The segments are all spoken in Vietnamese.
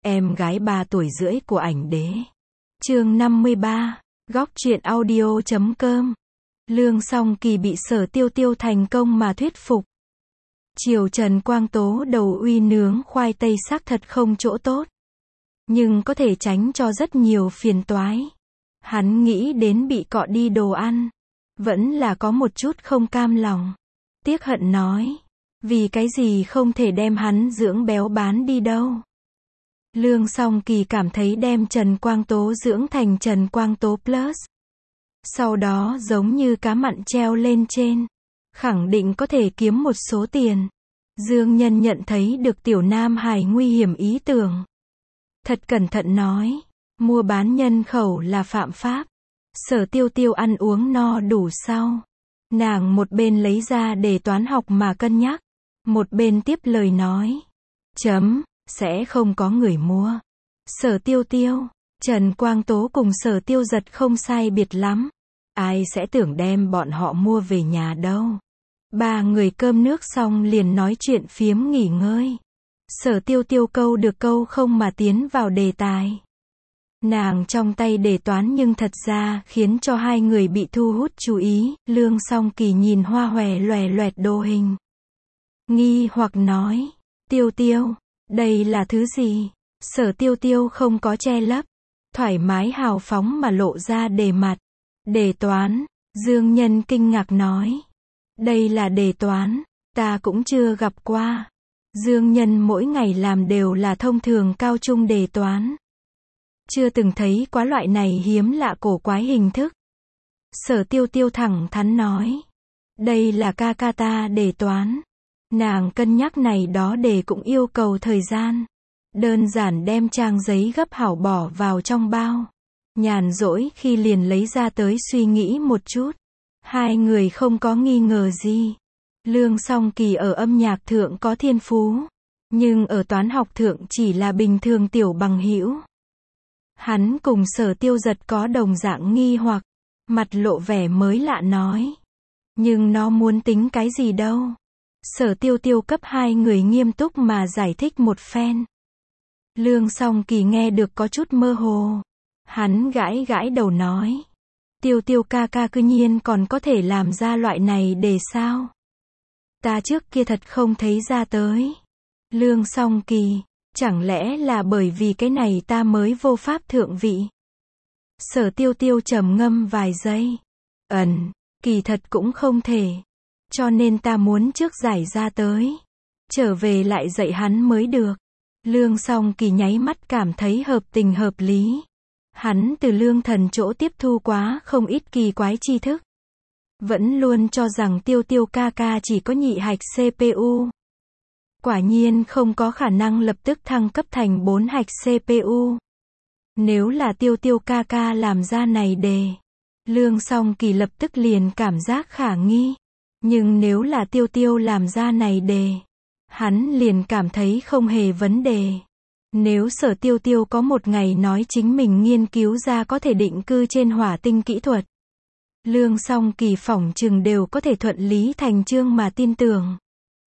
em gái 3 tuổi rưỡi của ảnh đế. Chương 53, Góc truyện audio.com. Lương Song Kỳ bị Sở Tiêu Tiêu thành công mà thuyết phục. Chiều Trần Quang Tố đầu uy nướng khoai tây xác thật không chỗ tốt, nhưng có thể tránh cho rất nhiều phiền toái. Hắn nghĩ đến bị cọ đi đồ ăn, vẫn là có một chút không cam lòng. Tiếc hận nói, vì cái gì không thể đem hắn dưỡng béo bán đi đâu. Lương Song Kỳ cảm thấy đem Trần Quang Tố dưỡng thành Trần Quang Tố Plus, sau đó giống như cá mặn treo lên trên, khẳng định có thể kiếm một số tiền. Dương Nhân nhận thấy được Tiểu Nam Hải nguy hiểm ý tưởng, thật cẩn thận nói, mua bán nhân khẩu là phạm pháp. Sở Tiêu Tiêu ăn uống no đủ sau, nàng một bên lấy ra đề toán học mà cân nhắc, một bên tiếp lời nói, sẽ không có người mua. Sở Tiêu Tiêu, Trần Quang Tố cùng Sở Tiêu Giật không sai biệt lắm, ai sẽ tưởng đem bọn họ mua về nhà đâu. Ba người cơm nước xong liền nói chuyện phiếm nghỉ ngơi. Sở Tiêu Tiêu câu được câu không mà tiến vào đề tài. Nàng trong tay đề toán nhưng thật ra khiến cho hai người bị thu hút chú ý. Lương Song Kỳ nhìn hoa hòe loè loẹt đồ hình, nghi hoặc nói, Tiêu Tiêu, đây là thứ gì? Sở Tiêu Tiêu không có che lấp, thoải mái hào phóng mà lộ ra đề mặt. Đề toán. Dương Nhân kinh ngạc nói, đây là đề toán, ta cũng chưa gặp qua. Dương Nhân mỗi ngày làm đều là thông thường cao trung đề toán, chưa từng thấy quá loại này hiếm lạ cổ quái hình thức. Sở Tiêu Tiêu thẳng thắn nói, đây là ca ca ta đề toán. Nàng cân nhắc này đó đề cũng yêu cầu thời gian. Đơn giản đem trang giấy gấp hảo bỏ vào trong bao, nhàn rỗi khi liền lấy ra tới suy nghĩ một chút. Hai người không có nghi ngờ gì. Lương Song Kỳ ở âm nhạc thượng có thiên phú, nhưng ở toán học thượng chỉ là bình thường tiểu bằng hữu. Hắn cùng Sở Tiêu Giật có đồng dạng nghi hoặc, mặt lộ vẻ mới lạ nói, nhưng nó muốn tính cái gì đâu. Sở Tiêu Tiêu cấp hai người nghiêm túc mà giải thích một phen. Lương Song Kỳ nghe được có chút mơ hồ. Hắn gãi gãi đầu nói, Tiêu Tiêu ca ca cư nhiên còn có thể làm ra loại này để sao? Ta trước kia thật không thấy ra tới. Lương Song Kỳ, chẳng lẽ là bởi vì cái này ta mới vô pháp thượng vị? Sở Tiêu Tiêu trầm ngâm vài giây. Kỳ thật cũng không thể. Cho nên ta muốn trước giải ra tới, trở về lại dạy hắn mới được. Lương Song Kỳ nháy mắt cảm thấy hợp tình hợp lý. Hắn từ Lương Thần chỗ tiếp thu quá không ít kỳ quái tri thức, vẫn luôn cho rằng Tiêu Tiêu ca ca chỉ có nhị hạch CPU. Quả nhiên không có khả năng lập tức thăng cấp thành 4 hạch CPU. Nếu là Tiêu Tiêu ca ca làm ra này đề, Lương Song Kỳ lập tức liền cảm giác khả nghi. Nhưng nếu là Tiêu Tiêu làm ra này đề, hắn liền cảm thấy không hề vấn đề. Nếu Sở Tiêu Tiêu có một ngày nói chính mình nghiên cứu ra có thể định cư trên hỏa tinh kỹ thuật, Lương Song Kỳ phỏng chừng đều có thể thuận lý thành chương mà tin tưởng.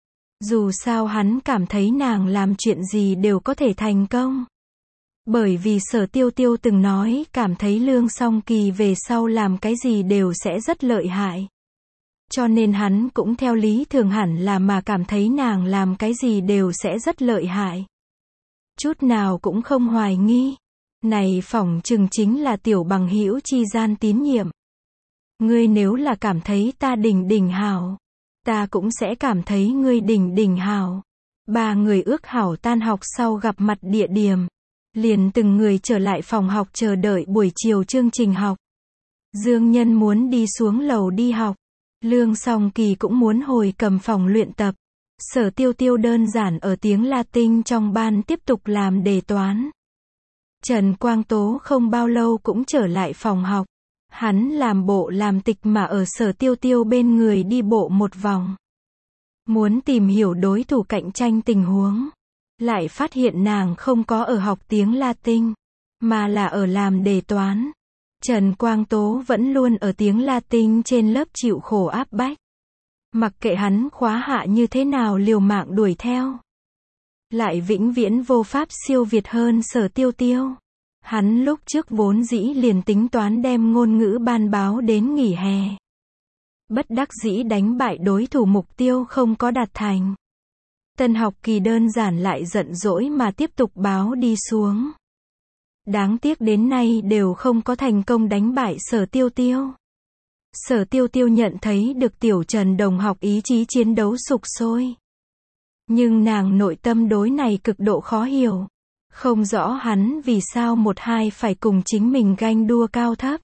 Dù sao hắn cảm thấy nàng làm chuyện gì đều có thể thành công. Bởi vì Sở Tiêu Tiêu từng nói cảm thấy Lương Song Kỳ về sau làm cái gì đều sẽ rất lợi hại. Cho nên hắn cũng theo lý thường hẳn là mà cảm thấy nàng làm cái gì đều sẽ rất lợi hại. Chút nào cũng không hoài nghi. Này phỏng chừng chính là tiểu bằng hữu chi gian tín nhiệm. Ngươi nếu là cảm thấy ta đỉnh hảo, ta cũng sẽ cảm thấy ngươi đỉnh hảo. Ba người ước hảo tan học sau gặp mặt địa điểm, liền từng người trở lại phòng học chờ đợi buổi chiều chương trình học. Dương Nhân muốn đi xuống lầu đi học, Lương Song Kỳ cũng muốn hồi cầm phòng luyện tập. Sở Tiêu Tiêu đơn giản ở tiếng Latin trong ban tiếp tục làm đề toán. Trần Quang Tố không bao lâu cũng trở lại phòng học. Hắn làm bộ làm tịch mà ở Sở Tiêu Tiêu bên người đi bộ một vòng, muốn tìm hiểu đối thủ cạnh tranh tình huống. Lại phát hiện nàng không có ở học tiếng Latin, mà là ở làm đề toán. Trần Quang Tố vẫn luôn ở tiếng Latin trên lớp chịu khổ áp bách. Mặc kệ hắn khóa hạ như thế nào liều mạng đuổi theo. lại vĩnh viễn vô pháp siêu việt hơn Sở Tiêu Tiêu. Hắn lúc trước vốn dĩ liền tính toán đem ngôn ngữ ban báo đến nghỉ hè. Bất đắc dĩ đánh bại đối thủ, mục tiêu không có đạt thành. Tân học kỳ đơn giản lại giận dỗi mà tiếp tục báo đi xuống. Đáng tiếc đến nay đều không có thành công đánh bại Sở Tiêu Tiêu. Sở Tiêu Tiêu nhận thấy được Tiểu Trần đồng học ý chí chiến đấu sục sôi. Nhưng nàng nội tâm đối này cực độ khó hiểu. Không rõ hắn vì sao một hai phải cùng chính mình ganh đua cao thấp.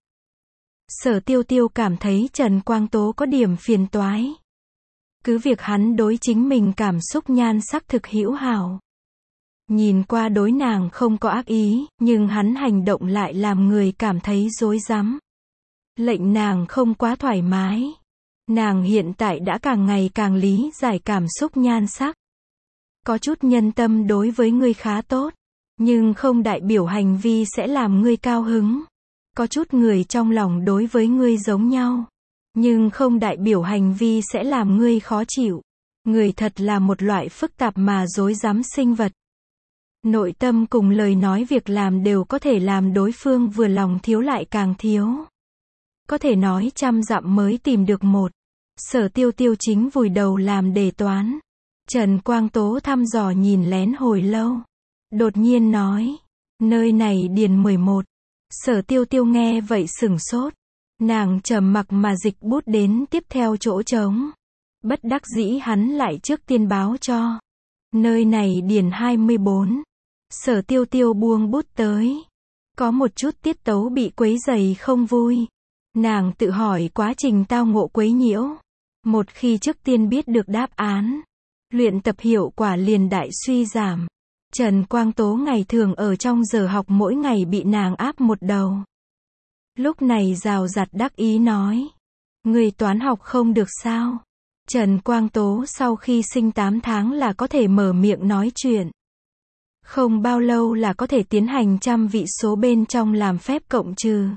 Sở Tiêu Tiêu cảm thấy Trần Quang Tố có điểm phiền toái. Cứ việc hắn đối chính mình cảm xúc nhan sắc thực hữu hảo. Nhìn qua đối nàng không có ác ý, nhưng hắn hành động lại làm người cảm thấy rối rắm. Lệnh nàng không quá thoải mái. Nàng hiện tại đã càng ngày càng lý giải cảm xúc nhan sắc. Có chút nhân tâm đối với ngươi khá tốt, nhưng không đại biểu hành vi sẽ làm ngươi cao hứng. Có chút người trong lòng đối với ngươi giống nhau, nhưng không đại biểu hành vi sẽ làm ngươi khó chịu. Người thật là một loại phức tạp mà rối rắm sinh vật. Nội tâm cùng lời nói việc làm đều có thể làm đối phương vừa lòng thiếu lại càng thiếu. Có thể nói trăm dặm mới tìm được một. Sở Tiêu Tiêu chính vùi đầu làm đề toán. Trần Quang Tố thăm dò nhìn lén hồi lâu. Đột nhiên nói, nơi này điền 11. Sở Tiêu Tiêu nghe vậy sửng sốt. Nàng trầm mặc mà dịch bút đến tiếp theo chỗ trống. Bất đắc dĩ hắn lại trước tiên báo cho. Nơi này điền 24. Sở Tiêu Tiêu buông bút tới. Có một chút tiết tấu bị quấy rầy không vui. Nàng tự hỏi quá trình tao ngộ quấy nhiễu. Một khi trước tiên biết được đáp án, luyện tập hiệu quả liền đại suy giảm. Trần Quang Tố ngày thường ở trong giờ học mỗi ngày bị nàng áp một đầu. Lúc này rào rạt đắc ý nói. Người toán học không được sao? Trần Quang Tố sau khi sinh 8 tháng là có thể mở miệng nói chuyện. Không bao lâu là có thể tiến hành trăm vị số bên trong làm phép cộng trừ.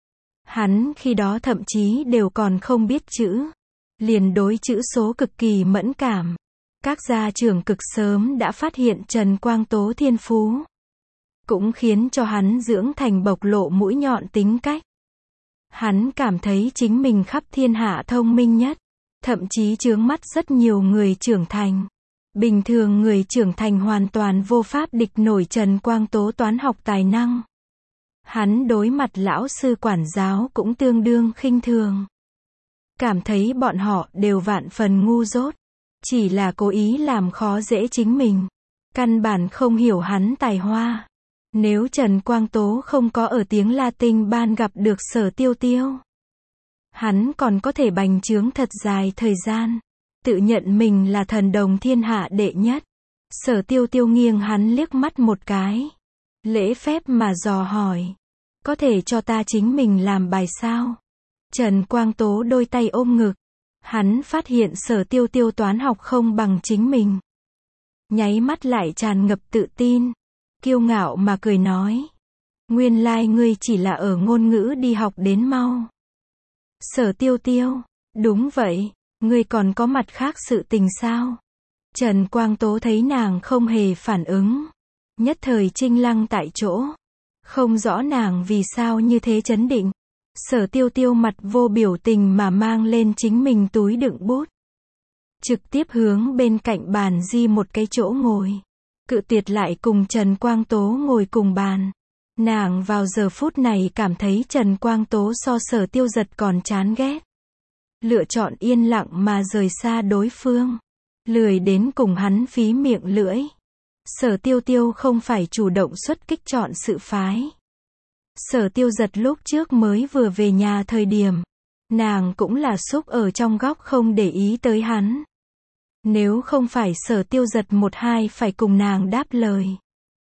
Hắn khi đó thậm chí đều còn không biết chữ. Liền đối chữ số cực kỳ mẫn cảm. Các gia trưởng cực sớm đã phát hiện Trần Quang Tố thiên phú. Cũng khiến cho hắn dưỡng thành bộc lộ mũi nhọn tính cách. Hắn cảm thấy chính mình khắp thiên hạ thông minh nhất. Thậm chí chướng mắt rất nhiều người trưởng thành. Bình thường người trưởng thành hoàn toàn vô pháp địch nổi Trần Quang Tố toán học tài năng. Hắn đối mặt lão sư quản giáo cũng tương đương khinh thường. Cảm thấy bọn họ đều vạn phần ngu dốt. Chỉ là cố ý làm khó dễ chính mình. Căn bản không hiểu hắn tài hoa. Nếu Trần Quang Tố không có ở tiếng Latin ban gặp được Sở Tiêu Tiêu, hắn còn có thể bành trướng thật dài thời gian. Tự nhận mình là thần đồng thiên hạ đệ nhất. Sở Tiêu Tiêu nghiêng hắn liếc mắt một cái. Lễ phép mà dò hỏi. Có thể cho ta chính mình làm bài sao? Trần Quang Tố đôi tay ôm ngực. Hắn phát hiện Sở Tiêu Tiêu toán học không bằng chính mình. Nháy mắt lại tràn ngập tự tin. Kiêu ngạo mà cười nói. Nguyên lai ngươi chỉ là ở ngôn ngữ đi học đến mau. Sở Tiêu Tiêu. Đúng vậy. Ngươi còn có mặt khác sự tình sao? Trần Quang Tố thấy nàng không hề phản ứng. Nhất thời chinh lăng tại chỗ. Không rõ nàng vì sao như thế chấn định. Sở Tiêu Tiêu mặt vô biểu tình mà mang lên chính mình túi đựng bút. Trực tiếp hướng bên cạnh bàn di một cái chỗ ngồi. Cự tuyệt lại cùng Trần Quang Tố ngồi cùng bàn. Nàng vào giờ phút này cảm thấy Trần Quang Tố so Sở Tiêu Giật còn chán ghét. Lựa chọn yên lặng mà rời xa đối phương. Lười đến cùng hắn phí miệng lưỡi. Sở Tiêu Tiêu không phải chủ động xuất kích chọn sự phái. Sở Tiêu Giật lúc trước mới vừa về nhà thời điểm, nàng cũng là xúc ở trong góc không để ý tới hắn. Nếu không phải Sở Tiêu Giật một hai phải cùng nàng đáp lời,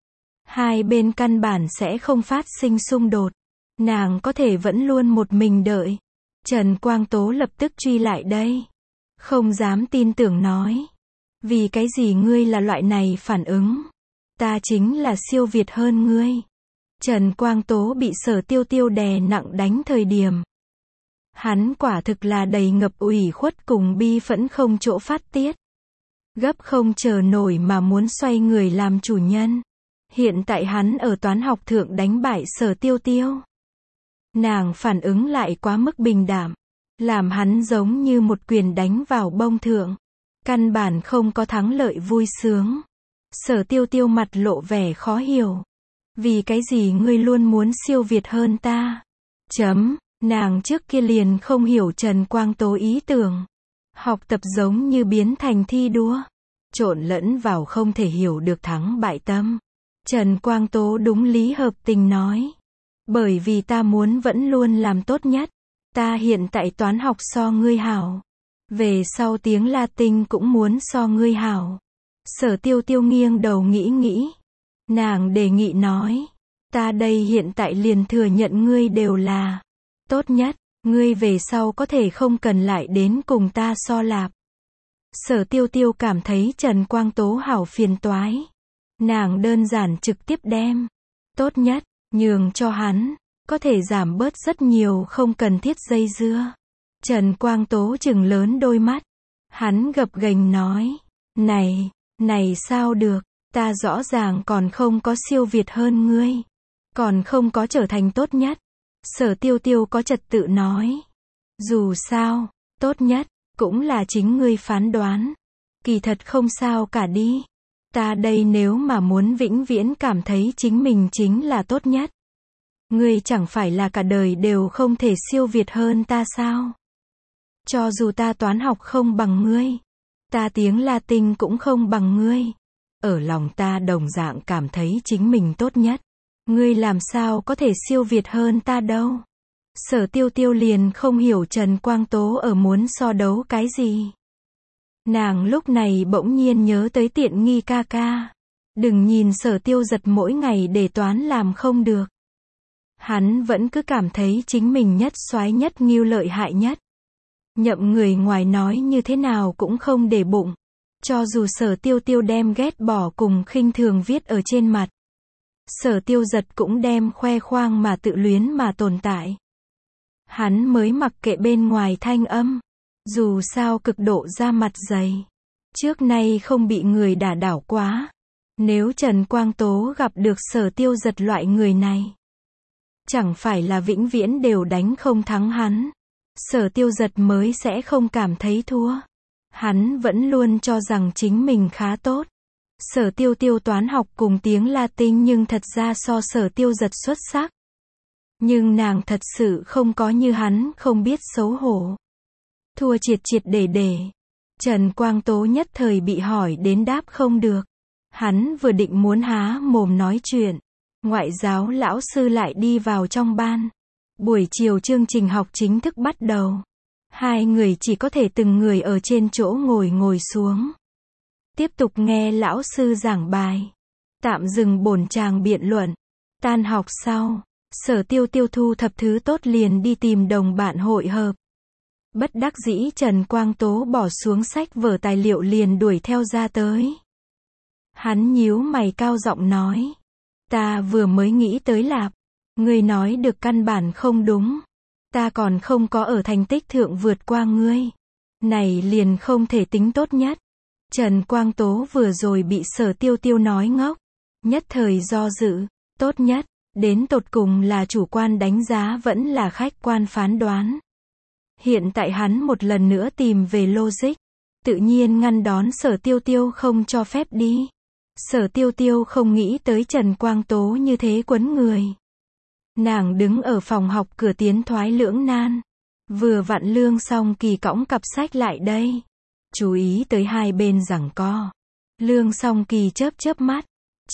hai bên căn bản sẽ không phát sinh xung đột. Nàng có thể vẫn luôn một mình đợi. Trần Quang Tố lập tức truy lại đây. Không dám tin tưởng nói. Vì cái gì ngươi là loại này phản ứng? Ta chính là siêu việt hơn ngươi. Trần Quang Tố bị Sở Tiêu Tiêu đè nặng đánh thời điểm. Hắn quả thực là đầy ngập ủy khuất cùng bi phẫn không chỗ phát tiết. gấp không chờ nổi mà muốn xoay người làm chủ nhân. Hiện tại hắn ở toán học thượng đánh bại Sở Tiêu Tiêu. Nàng phản ứng lại quá mức bình đạm, làm hắn giống như một quyền đánh vào bông thượng. Căn bản không có thắng lợi vui sướng. Sở Tiêu Tiêu mặt lộ vẻ khó hiểu. Vì cái gì ngươi luôn muốn siêu việt hơn ta? Nàng trước kia liền không hiểu Trần Quang Tố ý tưởng. Học tập giống như biến thành thi đua. Trộn lẫn vào không thể hiểu được thắng bại tâm. Trần Quang Tố đúng lý hợp tình nói. Bởi vì ta muốn vẫn luôn làm tốt nhất. Ta hiện tại toán học so ngươi hảo. Về sau tiếng Latin cũng muốn so ngươi hảo. Sở Tiêu Tiêu nghiêng đầu nghĩ. Nàng đề nghị nói. Ta đây hiện tại liền thừa nhận ngươi đều là tốt nhất. Ngươi về sau có thể không cần lại đến cùng ta so lạp. Sở Tiêu Tiêu cảm thấy Trần Quang Tố hảo phiền toái. Nàng đơn giản trực tiếp đem tốt nhất nhường cho hắn, có thể giảm bớt rất nhiều không cần thiết dây dưa. Trần Quang Tố trừng lớn đôi mắt. Hắn gập ghềnh nói. Này sao được, ta rõ ràng còn không có siêu việt hơn ngươi. Còn không có trở thành tốt nhất. Sở Tiêu Tiêu có trật tự nói. Dù sao, tốt nhất, cũng là chính ngươi phán đoán. Kỳ thật không sao cả đi. Ta đây nếu mà muốn vĩnh viễn cảm thấy chính mình chính là tốt nhất. Ngươi chẳng phải là cả đời đều không thể siêu việt hơn ta sao? Cho dù ta toán học không bằng ngươi, ta tiếng Latin cũng không bằng ngươi. Ở lòng ta đồng dạng cảm thấy chính mình tốt nhất. Ngươi làm sao có thể siêu việt hơn ta đâu? Sở Tiêu Tiêu liền không hiểu Trần Quang Tố ở muốn so đấu cái gì. Nàng lúc này bỗng nhiên nhớ tới tiện nghi ca ca. Đừng nhìn Sở Tiêu Giật mỗi ngày để toán làm không được. Hắn vẫn cứ cảm thấy chính mình nhất soái nhất nghiêu lợi hại nhất. Nhậm người ngoài nói như thế nào cũng không để bụng. Cho dù Sở Tiêu Tiêu đem ghét bỏ cùng khinh thường viết ở trên mặt. Sở Tiêu Giật cũng đem khoe khoang mà tự luyến mà tồn tại. Hắn mới mặc kệ bên ngoài thanh âm. Dù sao cực độ ra mặt dày. Trước nay không bị người đả đảo quá. Nếu Trần Quang Tố gặp được Sở Tiêu Giật loại người này, chẳng phải là vĩnh viễn đều đánh không thắng hắn. Sở Tiêu Giật mới sẽ không cảm thấy thua. Hắn vẫn luôn cho rằng chính mình khá tốt. Sở Tiêu Tiêu toán học cùng tiếng Latin nhưng thật ra so Sở Tiêu Giật xuất sắc. Nhưng nàng thật sự không có như hắn không biết xấu hổ. Thua triệt để. Trần Quang Tố nhất thời bị hỏi đến đáp không được. Hắn vừa định muốn há mồm nói chuyện. Ngoại giáo lão sư lại đi vào trong ban. Buổi chiều chương trình học chính thức bắt đầu. Hai người chỉ có thể từng người ở trên chỗ ngồi xuống. Tiếp tục nghe lão sư giảng bài. Tạm dừng bổn tràng biện luận. Tan học sau, Sở Tiêu Tiêu thu thập thứ tốt liền đi tìm đồng bạn hội hợp. Bất đắc dĩ Trần Quang Tố bỏ xuống sách vở tài liệu liền đuổi theo ra tới. Hắn nhíu mày cao giọng nói. Ta vừa mới nghĩ tới lạp. Ngươi nói được căn bản không đúng. Ta còn không có ở thành tích thượng vượt qua ngươi. Này liền không thể tính tốt nhất. Trần Quang Tố vừa rồi bị Sở Tiêu Tiêu nói ngốc. Nhất thời do dự. Tốt nhất. Đến tột cùng là chủ quan đánh giá vẫn là khách quan phán đoán. Hiện tại hắn một lần nữa tìm về logic. Tự nhiên ngăn đón Sở Tiêu Tiêu không cho phép đi. Sở Tiêu Tiêu không nghĩ tới Trần Quang Tố như thế quấn người. Nàng đứng ở phòng học cửa tiến thoái lưỡng nan. Vừa vặn Lương Song Kỳ cõng cặp sách lại đây. Chú ý tới hai bên giằng co. Lương Song Kỳ chớp mắt.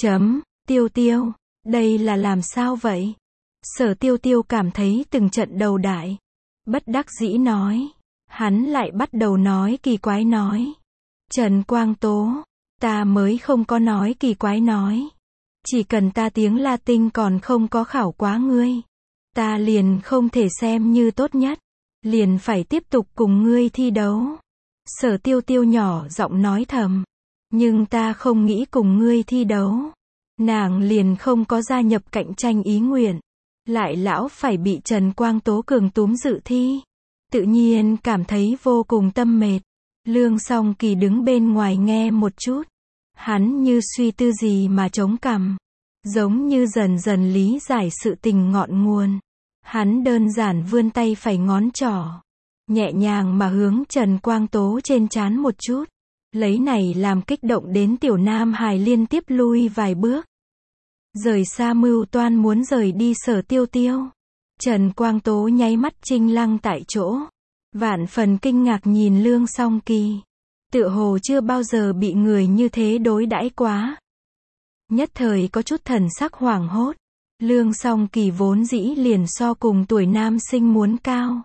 Tiêu Tiêu, đây là làm sao vậy? Sở Tiêu Tiêu cảm thấy từng trận đầu đại. Bất đắc dĩ nói. Hắn lại bắt đầu nói kỳ quái nói. Trần Quang Tố, ta mới không có nói kỳ quái nói. Chỉ cần ta tiếng Latin còn không có khảo quá ngươi. Ta liền không thể xem như tốt nhất. Liền phải tiếp tục cùng ngươi thi đấu. Sở Tiêu Tiêu nhỏ giọng nói thầm. Nhưng ta không nghĩ cùng ngươi thi đấu. Nàng liền không có gia nhập cạnh tranh ý nguyện. Lại lão phải bị Trần Quang Tố cường túm dự thi. Tự nhiên cảm thấy vô cùng tâm mệt. Lương Song Kỳ đứng bên ngoài nghe một chút. Hắn như suy tư gì mà chống cằm. Giống như dần dần lý giải sự tình ngọn nguồn. Hắn đơn giản vươn tay phải ngón trỏ. Nhẹ nhàng mà hướng Trần Quang Tố trên trán một chút. Lấy này làm kích động đến tiểu Nam Hải liên tiếp lui vài bước. Rời xa mưu toan muốn rời đi Sở Tiêu Tiêu. Trần Quang Tố nháy mắt trinh lăng tại chỗ. Vạn phần kinh ngạc nhìn Lương Song Kỳ. Tựa hồ chưa bao giờ bị người như thế đối đãi quá. Nhất thời có chút thần sắc hoảng hốt. Lương Song Kỳ vốn dĩ liền so cùng tuổi nam sinh muốn cao.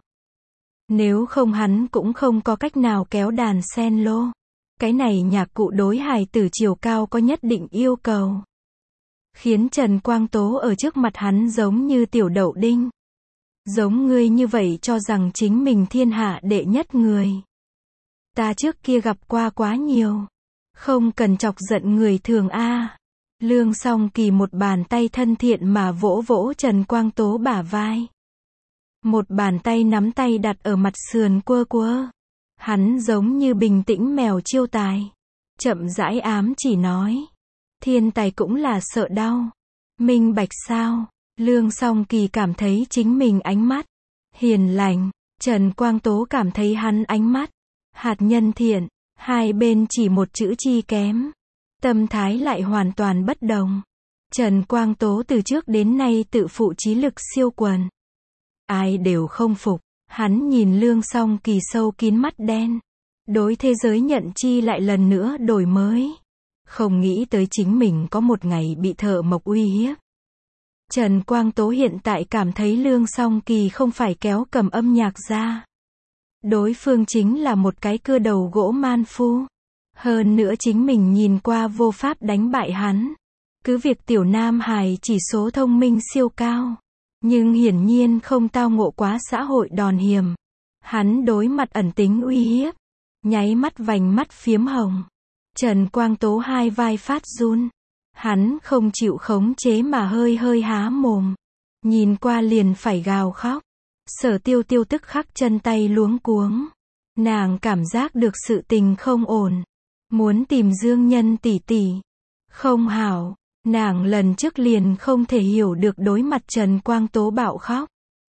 Nếu không hắn cũng không có cách nào kéo đàn sen lô. Cái này nhạc cụ đối hài tử chiều cao có nhất định yêu cầu. Khiến Trần Quang Tố ở trước mặt hắn giống như tiểu đậu đinh. Giống ngươi như vậy cho rằng chính mình thiên hạ đệ nhất người. Ta trước kia gặp qua quá nhiều. Không cần chọc giận người thường a. Lương Song Kỳ một bàn tay thân thiện mà vỗ vỗ Trần Quang Tố bả vai. Một bàn tay nắm tay đặt ở mặt sườn quơ quơ. Hắn giống như bình tĩnh mèo chiêu tài. Chậm rãi ám chỉ nói. Thiên tài cũng là sợ đau. Minh bạch sao? Lương Song Kỳ cảm thấy chính mình ánh mắt hiền lành. Trần Quang Tố cảm thấy hắn ánh mắt hạt nhân thiện. Hai bên chỉ một chữ chi kém. Tâm thái lại hoàn toàn bất đồng. Trần Quang Tố từ trước đến nay tự phụ trí lực siêu quần. Ai đều không phục. Hắn nhìn Lương Song Kỳ sâu kín mắt đen. Đối thế giới nhận chi lại lần nữa đổi mới. Không nghĩ tới chính mình có một ngày bị thợ mộc uy hiếp. Trần Quang Tố hiện tại cảm thấy Lương Song Kỳ không phải kéo cầm âm nhạc ra. Đối phương chính là một cái cưa đầu gỗ man phu. Hơn nữa chính mình nhìn qua vô pháp đánh bại hắn. Cứ việc tiểu Nam Hải chỉ số thông minh siêu cao. Nhưng hiển nhiên không tao ngộ quá xã hội đòn hiểm. Hắn đối mặt ẩn tính uy hiếp. Nháy mắt vành mắt phiếm hồng. Trần Quang Tố hai vai phát run. Hắn không chịu khống chế mà hơi hơi há mồm. Nhìn qua liền phải gào khóc. Sở Tiêu Tiêu tức khắc chân tay luống cuống. Nàng cảm giác được sự tình không ổn. Muốn tìm Dương Nhân tỷ tỷ. Không hảo. Nàng lần trước liền không thể hiểu được đối mặt Trần Quang Tố bạo khóc.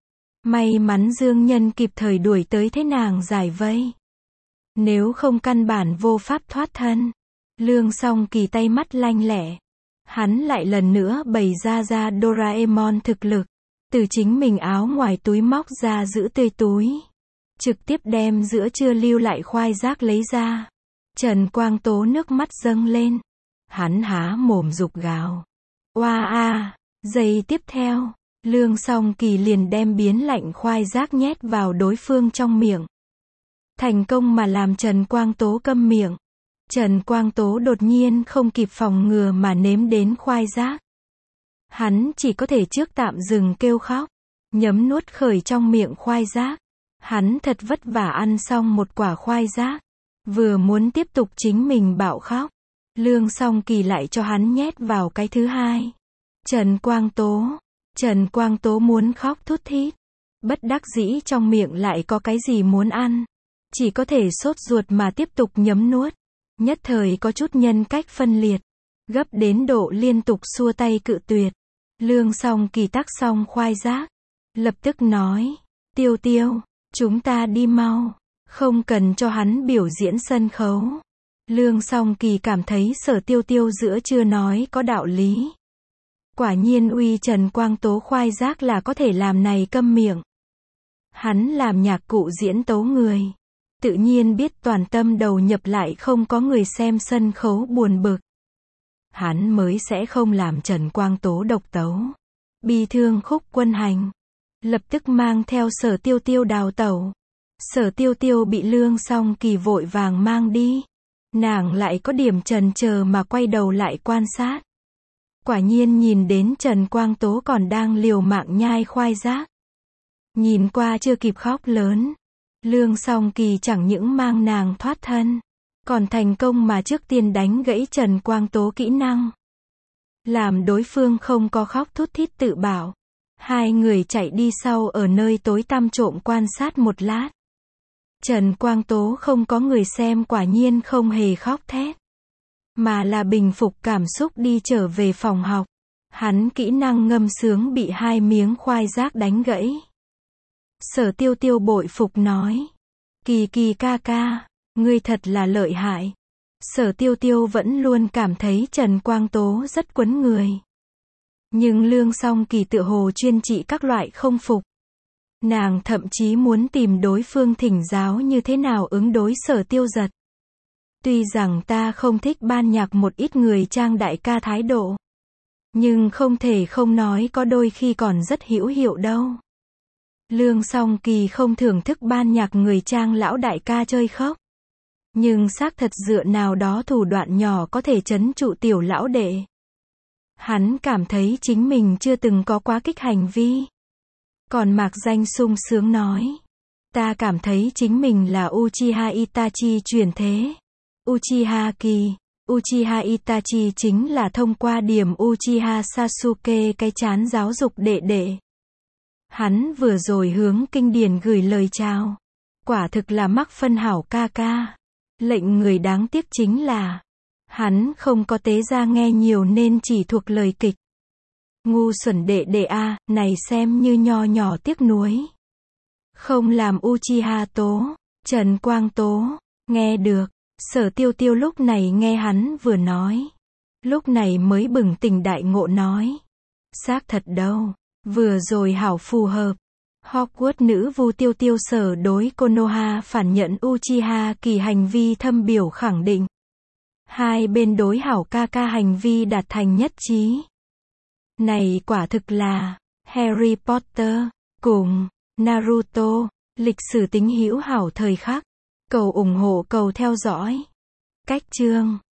May mắn Dương Nhân kịp thời đuổi tới thế nàng giải vây. Nếu không căn bản vô pháp thoát thân. Lương Song Kỳ tay mắt lanh lẹ. Hắn lại lần nữa bày ra Doraemon thực lực. Từ chính mình áo ngoài túi móc ra giữ tươi túi. Trực tiếp đem giữa trưa lưu lại khoai rác lấy ra. Trần Quang Tố nước mắt dâng lên. Hắn há mồm rục gào. Oa a. Giây tiếp theo, Lương Song Kỳ liền đem biến lạnh khoai rác nhét vào đối phương trong miệng. Thành công mà làm Trần Quang Tố câm miệng. Trần Quang Tố đột nhiên không kịp phòng ngừa mà nếm đến khoai rác. Hắn chỉ có thể trước tạm dừng kêu khóc. Nhấm nuốt khởi trong miệng khoai rác. Hắn thật vất vả ăn xong một quả khoai rác. Vừa muốn tiếp tục chính mình bạo khóc. Lương Song Kỳ lại cho hắn nhét vào cái thứ hai. Trần Quang Tố muốn khóc thút thít. Bất đắc dĩ trong miệng lại có cái gì muốn ăn. Chỉ có thể sốt ruột mà tiếp tục nhấm nuốt. Nhất thời có chút nhân cách phân liệt. Gấp đến độ liên tục xua tay cự tuyệt. Lương Song Kỳ tắc xong khoai rác. Lập tức nói. Tiêu Tiêu, chúng ta đi mau. Không cần cho hắn biểu diễn sân khấu. Lương Song Kỳ cảm thấy Sở Tiêu Tiêu giữa chưa nói có đạo lý. Quả nhiên uy Trần Quang Tố khoai rác là có thể làm này câm miệng. Hắn làm nhạc cụ diễn tấu người. Tự nhiên biết toàn tâm đầu nhập lại không có người xem sân khấu buồn bực. Hắn mới sẽ không làm Trần Quang Tố độc tấu. Bi thương khúc quân hành. Lập tức mang theo Sở Tiêu Tiêu đào tẩu. Sở Tiêu Tiêu bị Lương Song Kỳ vội vàng mang đi. Nàng lại có điểm chần chờ mà quay đầu lại quan sát. Quả nhiên nhìn đến Trần Quang Tố còn đang liều mạng nhai khoai rác. Nhìn qua chưa kịp khóc lớn. Lương Song Kỳ chẳng những mang nàng thoát thân. Còn thành công mà trước tiên đánh gãy Trần Quang Tố kỹ năng. Làm đối phương không có khóc thút thít tự bảo. Hai người chạy đi sau ở nơi tối tăm trộm quan sát một lát. Trần Quang Tố không có người xem quả nhiên không hề khóc thét, mà là bình phục cảm xúc đi trở về phòng học. Hắn kỹ năng ngâm sướng bị 2 miếng khoai rác đánh gãy. Sở Tiêu Tiêu bội phục nói. Kỳ Kỳ ca ca, ngươi thật là lợi hại. Sở Tiêu Tiêu vẫn luôn cảm thấy Trần Quang Tố rất quấn người. Nhưng Lương Song Kỳ tựa hồ chuyên trị các loại không phục. Nàng thậm chí muốn tìm đối phương thỉnh giáo như thế nào ứng đối Sở Tiêu Giật. Tuy rằng ta không thích ban nhạc một ít người trang đại ca thái độ, nhưng không thể không nói có đôi khi còn rất hữu hiệu đâu. Lương Song Kỳ không thưởng thức ban nhạc người trang lão đại ca chơi khóc, nhưng xác thật dựa nào đó thủ đoạn nhỏ có thể trấn trụ tiểu lão đệ. Hắn cảm thấy chính mình chưa từng có quá kích hành vi. Còn Mạc Danh sung sướng nói, ta cảm thấy chính mình là Uchiha Itachi chuyển thế. Uchiha Kỳ, Uchiha Itachi chính là thông qua điểm Uchiha Sasuke cái chán giáo dục đệ đệ. Hắn vừa rồi hướng kinh điển gửi lời chào. Quả thực là mắc phân hảo ca ca. Lệnh người đáng tiếc chính là, hắn không có tế ra nghe nhiều nên chỉ thuộc lời kịch. Ngu xuẩn đệ đệ a, này xem như nho nhỏ tiếc nuối. Không làm Uchiha Tố, Trần Quang Tố, nghe được. Sở Tiêu Tiêu lúc này nghe hắn vừa nói. Lúc này mới bừng tỉnh đại ngộ nói. Xác thật đâu, vừa rồi hảo phù hợp. Hogwarts nữ vu Tiêu Tiêu sở đối Konoha phản nhận Uchiha Kỳ hành vi thâm biểu khẳng định. Hai bên đối hảo ca ca hành vi đạt thành nhất trí. Này quả thực là Harry Potter cùng Naruto, lịch sử tính hữu hảo thời khắc. Cầu ủng hộ cầu theo dõi. Cách chương